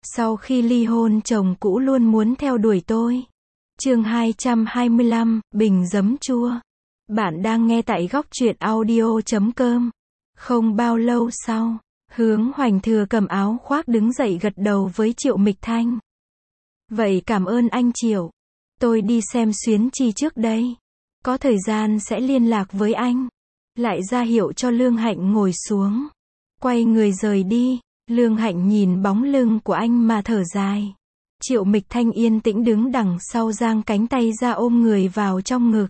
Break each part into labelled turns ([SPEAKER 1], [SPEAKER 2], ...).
[SPEAKER 1] Sau khi ly hôn chồng cũ luôn muốn theo đuổi tôi. Chương 225, Bình giấm chua. Bạn đang nghe tại góc truyện audio.com. Không bao lâu sau, Hướng Hoành Thừa cầm áo khoác đứng dậy gật đầu với Triệu Mịch Thanh. Vậy cảm ơn anh Triệu. Tôi đi xem Xuyến Chi trước đây. Có thời gian sẽ liên lạc với anh. Lại ra hiệu cho Lương Hạnh ngồi xuống. Quay người rời đi. Lương Hạnh nhìn bóng lưng của anh mà thở dài. Triệu Mịch Thanh yên tĩnh đứng đằng sau giang cánh tay ra ôm người vào trong ngực.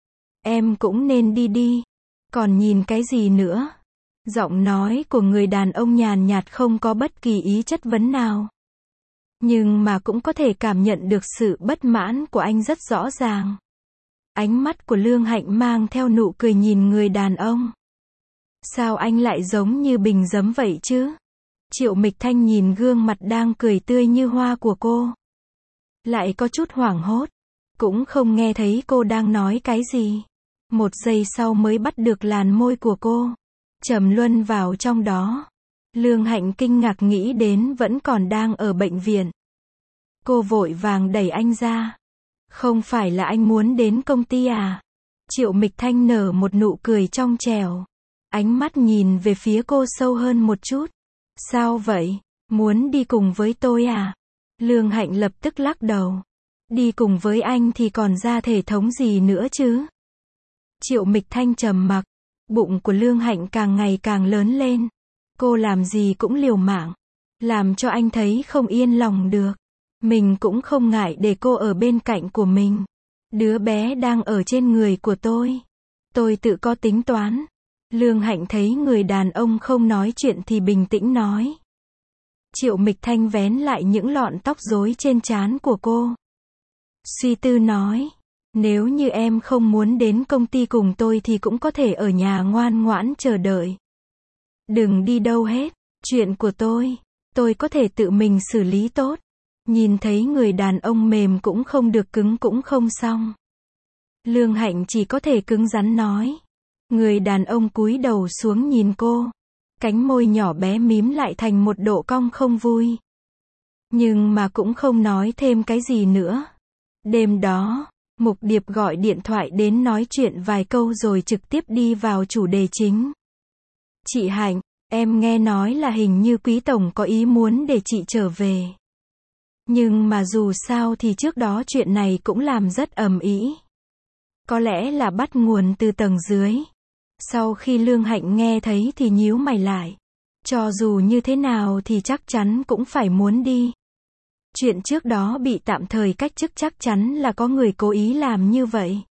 [SPEAKER 1] Em cũng nên đi đi. Còn nhìn cái gì nữa? Giọng nói của người đàn ông nhàn nhạt không có bất kỳ ý chất vấn nào. Nhưng mà cũng có thể cảm nhận được sự bất mãn của anh rất rõ ràng. Ánh mắt của Lương Hạnh mang theo nụ cười nhìn người đàn ông. Sao anh lại giống như bình giấm vậy chứ? Triệu Mịch Thanh nhìn gương mặt đang cười tươi như hoa của cô. Lại có chút hoảng hốt. Cũng không nghe thấy cô đang nói cái gì. Một giây sau mới bắt được làn môi của cô. Trầm luân vào trong đó. Lương Hạnh kinh ngạc nghĩ đến vẫn còn đang ở bệnh viện. Cô vội vàng đẩy anh ra. Không phải là anh muốn đến công ty à? Triệu Mịch Thanh nở một nụ cười trong trẻo. Ánh mắt nhìn về phía cô sâu hơn một chút. Sao vậy? Muốn đi cùng với tôi à? Lương Hạnh lập tức lắc đầu. Đi cùng với anh thì còn ra thể thống gì nữa chứ? Triệu Mịch Thanh trầm mặc. Bụng của Lương Hạnh càng ngày càng lớn lên. Cô làm gì cũng liều mạng. Làm cho anh thấy không yên lòng được. Mình cũng không ngại để cô ở bên cạnh của mình. Đứa bé đang ở trên người của tôi. Tôi tự có tính toán. Lương Hạnh thấy người đàn ông không nói chuyện thì bình tĩnh nói. Triệu Mịch Thanh vén lại những lọn tóc rối trên trán của cô. Suy tư nói. Nếu như em không muốn đến công ty cùng tôi thì cũng có thể ở nhà ngoan ngoãn chờ đợi. Đừng đi đâu hết. Chuyện của tôi có thể tự mình xử lý tốt. Nhìn thấy người đàn ông mềm cũng không được cứng cũng không xong. Lương Hạnh chỉ có thể cứng rắn nói. Người đàn ông cúi đầu xuống nhìn cô. Cánh môi nhỏ bé mím lại thành một độ cong không vui. Nhưng mà cũng không nói thêm cái gì nữa. Đêm đó, Mục Điệp gọi điện thoại đến nói chuyện vài câu rồi trực tiếp đi vào chủ đề chính. Chị Hạnh, em nghe nói là hình như Quý Tổng có ý muốn để chị trở về. Nhưng mà dù sao thì trước đó chuyện này cũng làm rất ầm ĩ. Có lẽ là bắt nguồn từ tầng dưới. Sau khi Lương Hạnh nghe thấy thì nhíu mày lại. Cho dù như thế nào thì chắc chắn cũng phải muốn đi. Chuyện trước đó bị tạm thời cách chức chắc chắn là có người cố ý làm như vậy.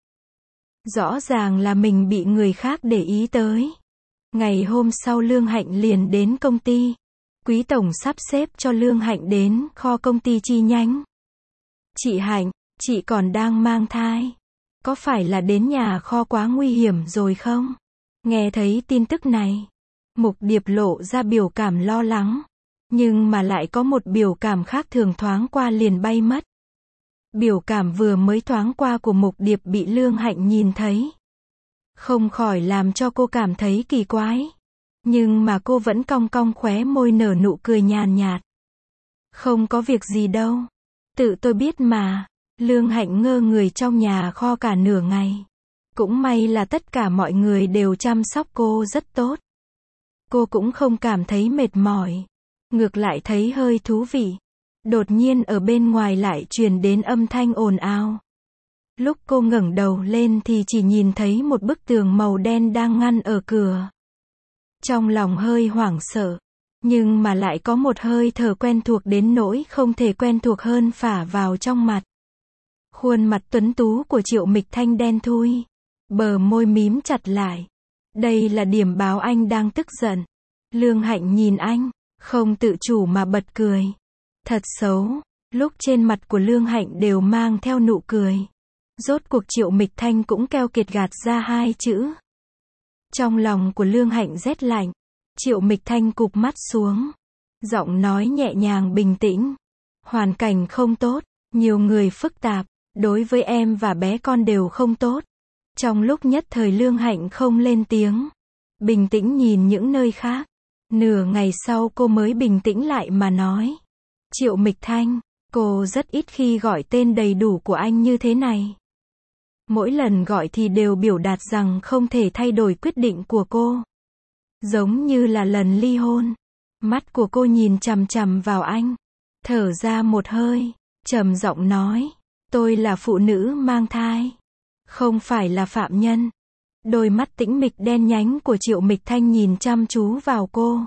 [SPEAKER 1] Rõ ràng là mình bị người khác để ý tới. Ngày hôm sau Lương Hạnh liền đến công ty. Quý Tổng sắp xếp cho Lương Hạnh đến kho công ty chi nhánh. Chị Hạnh, chị còn đang mang thai. Có phải là đến nhà kho quá nguy hiểm rồi không? Nghe thấy tin tức này, Mục Điệp lộ ra biểu cảm lo lắng. Nhưng mà lại có một biểu cảm khác thường thoáng qua liền bay mất. Biểu cảm vừa mới thoáng qua của Mục Điệp bị Lương Hạnh nhìn thấy. Không khỏi làm cho cô cảm thấy kỳ quái. Nhưng mà cô vẫn cong cong khóe môi nở nụ cười nhàn nhạt. Không có việc gì đâu. Tự tôi biết mà. Lương Hạnh ngơ người trong nhà kho cả nửa ngày. Cũng may là tất cả mọi người đều chăm sóc cô rất tốt. Cô cũng không cảm thấy mệt mỏi. Ngược lại thấy hơi thú vị. Đột nhiên ở bên ngoài lại truyền đến âm thanh ồn ào. Lúc cô ngẩng đầu lên thì chỉ nhìn thấy một bức tường màu đen đang ngăn ở cửa. Trong lòng hơi hoảng sợ. Nhưng mà lại có một hơi thở quen thuộc đến nỗi không thể quen thuộc hơn phả vào trong mặt. Khuôn mặt tuấn tú của Triệu Mịch Thanh đen thui. Bờ môi mím chặt lại. Đây là điểm báo anh đang tức giận. Lương Hạnh nhìn anh, không tự chủ mà bật cười. Thật xấu. Lúc trên mặt của Lương Hạnh đều mang theo nụ cười. Rốt cuộc Triệu Mịch Thanh cũng keo kiệt gạt ra hai chữ. Trong lòng của Lương Hạnh rét lạnh. Triệu Mịch Thanh cụp mắt xuống. Giọng nói nhẹ nhàng bình tĩnh. Hoàn cảnh không tốt, nhiều người phức tạp. Đối với em và bé con đều không tốt. Trong lúc nhất thời Lương Hạnh không lên tiếng. Bình tĩnh nhìn những nơi khác. Nửa ngày sau cô mới bình tĩnh lại mà nói. Triệu Mịch Thanh, cô rất ít khi gọi tên đầy đủ của anh như thế này. Mỗi lần gọi thì đều biểu đạt rằng không thể thay đổi quyết định của cô. Giống như là lần ly hôn. Mắt của cô nhìn chằm chằm vào anh. Thở ra một hơi, trầm giọng nói, tôi là phụ nữ mang thai, không phải là phạm nhân. Đôi mắt tĩnh mịch đen nhánh của Triệu Mịch Thanh nhìn chăm chú vào cô.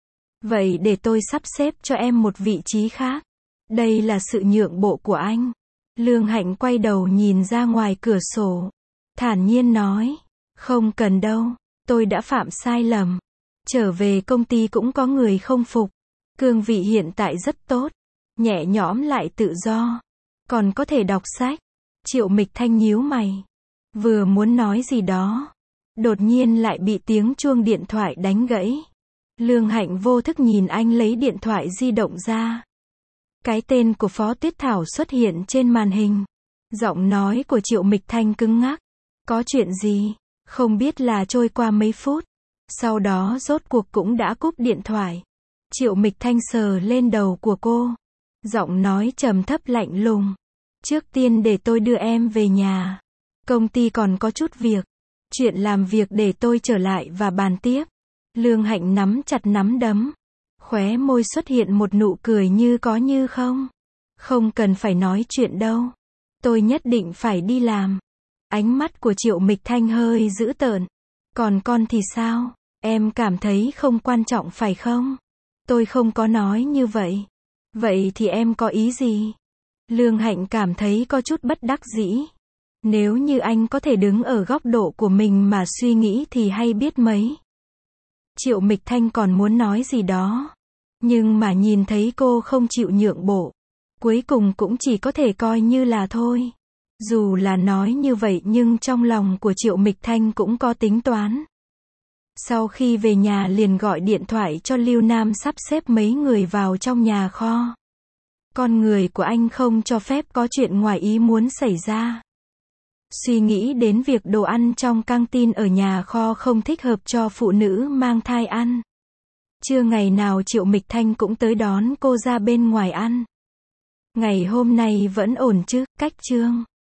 [SPEAKER 1] Vậy để tôi sắp xếp cho em một vị trí khác. Đây là sự nhượng bộ của anh. Lương Hạnh quay đầu nhìn ra ngoài cửa sổ. Thản nhiên nói, không cần đâu, tôi đã phạm sai lầm. Trở về công ty cũng có người không phục. Cương vị hiện tại rất tốt. Nhẹ nhõm lại tự do. Còn có thể đọc sách. Triệu Mịch Thanh nhíu mày. Vừa muốn nói gì đó. Đột nhiên lại bị tiếng chuông điện thoại đánh gãy. Lương Hạnh vô thức nhìn anh lấy điện thoại di động ra. Cái tên của Phó Tuyết Thảo xuất hiện trên màn hình. Giọng nói của Triệu Mịch Thanh cứng ngắc. Có chuyện gì? Không biết là trôi qua mấy phút. Sau đó rốt cuộc cũng đã cúp điện thoại. Triệu Mịch Thanh sờ lên đầu của cô. Giọng nói trầm thấp lạnh lùng. Trước tiên để tôi đưa em về nhà. Công ty còn có chút việc. Chuyện làm việc để tôi trở lại và bàn tiếp. Lương Hạnh nắm chặt nắm đấm. Khóe môi xuất hiện một nụ cười như có như không. Không cần phải nói chuyện đâu. Tôi nhất định phải đi làm. Ánh mắt của Triệu Mịch Thanh hơi dữ tợn. Còn con thì sao? Em cảm thấy không quan trọng phải không? Tôi không có nói như vậy. Vậy thì em có ý gì? Lương Hạnh cảm thấy có chút bất đắc dĩ. Nếu như anh có thể đứng ở góc độ của mình mà suy nghĩ thì hay biết mấy. Triệu Mịch Thanh còn muốn nói gì đó. Nhưng mà nhìn thấy cô không chịu nhượng bộ. Cuối cùng cũng chỉ có thể coi như là thôi. Dù là nói như vậy nhưng trong lòng của Triệu Mịch Thanh cũng có tính toán. Sau khi về nhà liền gọi điện thoại cho Lưu Nam sắp xếp mấy người vào trong nhà kho. Con người của anh không cho phép có chuyện ngoài ý muốn xảy ra. Suy nghĩ đến việc đồ ăn trong căng tin ở nhà kho không thích hợp cho phụ nữ mang thai ăn. Trưa ngày nào Triệu Mịch Thanh cũng tới đón cô ra bên ngoài ăn. Ngày hôm nay vẫn ổn chứ, cách chương.